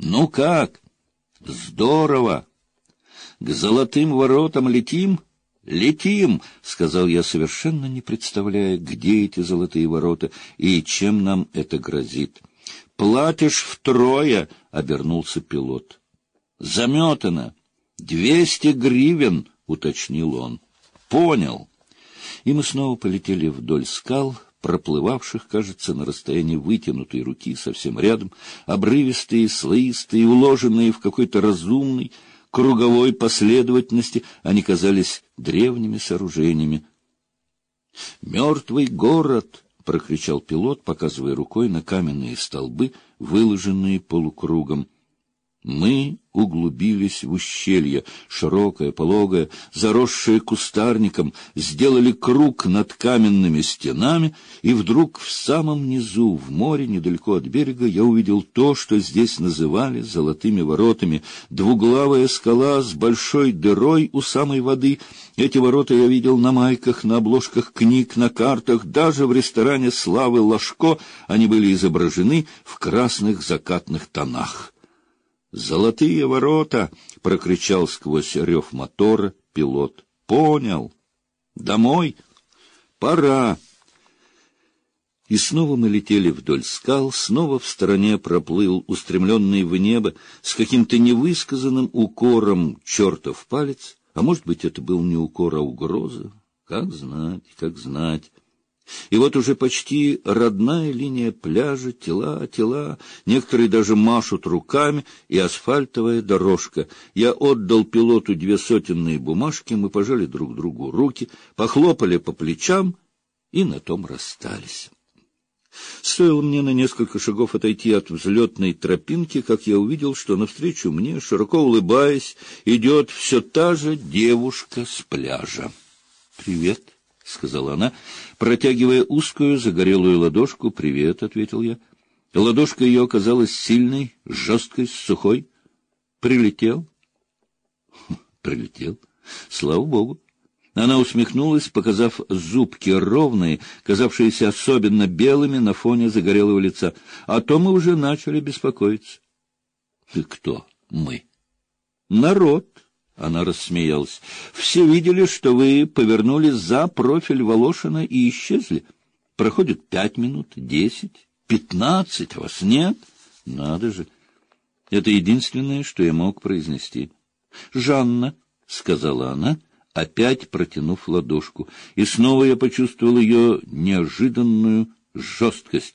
Ну как? Здорово! К золотым воротам летим? Летим, сказал я, совершенно не представляя, где эти золотые ворота и чем нам это грозит. Платишь втрое, обернулся пилот. Заметано. 200 гривен, уточнил он. Понял. И мы снова полетели вдоль скал, проплывавших, кажется, на расстоянии вытянутой руки, совсем рядом, обрывистые, слоистые, уложенные в какой-то разумной, круговой последовательности, они казались древними сооружениями. «Мертвый город!» — прокричал пилот, показывая рукой на каменные столбы, выложенные полукругом. Мы углубились в ущелье, широкое, пологое, заросшее кустарником, сделали круг над каменными стенами, и вдруг в самом низу, в море, недалеко от берега, я увидел то, что здесь называли золотыми воротами. Двуглавая скала с большой дырой у самой воды. Эти ворота я видел на майках, на обложках книг, на картах, даже в ресторане славы Ложко они были изображены в красных закатных тонах. «Золотые ворота!» — прокричал сквозь рев мотора пилот. «Понял. Домой? Пора!» И снова мы летели вдоль скал, снова в стороне проплыл устремленный в небо с каким-то невысказанным укором чертов палец, а может быть, это был не укор, а угроза. Как знать, как знать. И вот уже почти родная линия пляжа, тела, некоторые даже машут руками, и асфальтовая дорожка. Я отдал пилоту 200 бумажки, мы пожали друг другу руки, похлопали по плечам и на том расстались. Стоило мне на несколько шагов отойти от взлетной тропинки, как я увидел, что навстречу мне, широко улыбаясь, идет все та же девушка с пляжа. «Привет», — сказала она, протягивая узкую загорелую ладошку. «Привет», — ответил я. Ладошка ее оказалась сильной, жесткой, сухой. «Прилетел?» «Прилетел. Слава Богу». Она усмехнулась, показав зубки ровные, казавшиеся особенно белыми на фоне загорелого лица. «А то мы уже начали беспокоиться». «Ты кто? Мы?» «Народ». Она рассмеялась. «Все видели, что вы повернули за профиль Волошина и исчезли. Проходит 5 минут, 10, 15, а вас нет. Надо же!» Это единственное, что я мог произнести. «Жанна», — сказала она, опять протянув ладошку, и снова я почувствовал ее неожиданную жесткость.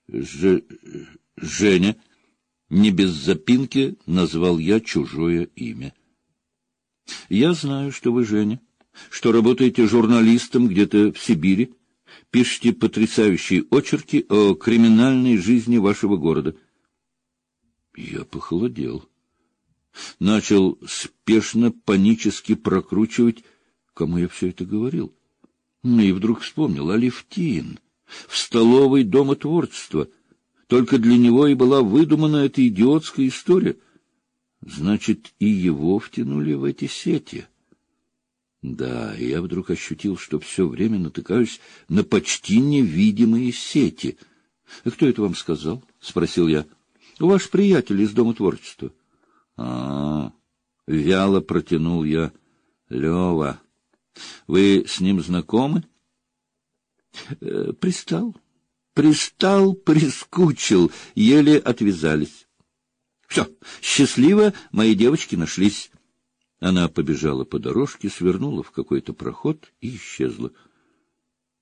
«Женя», не без запинки назвал я чужое имя. «Я знаю, что вы Женя, что работаете журналистом где-то в Сибири, пишете потрясающие очерки о криминальной жизни вашего города». Я похолодел. Начал спешно, панически прокручивать, кому я все это говорил. И вдруг вспомнил: Алевтин, в столовой Дома творчества. Только для него и была выдумана эта идиотская история. Значит, и его втянули в эти сети. Да, и я вдруг ощутил, что все время натыкаюсь на почти невидимые сети. — Кто это вам сказал? — спросил я. — Ваш приятель из Дома творчества. — вяло протянул я. — Лева, вы с ним знакомы? — Пристал, прискучил, еле отвязались. Все, счастливо, мои девочки нашлись. Она побежала по дорожке, свернула в какой-то проход и исчезла.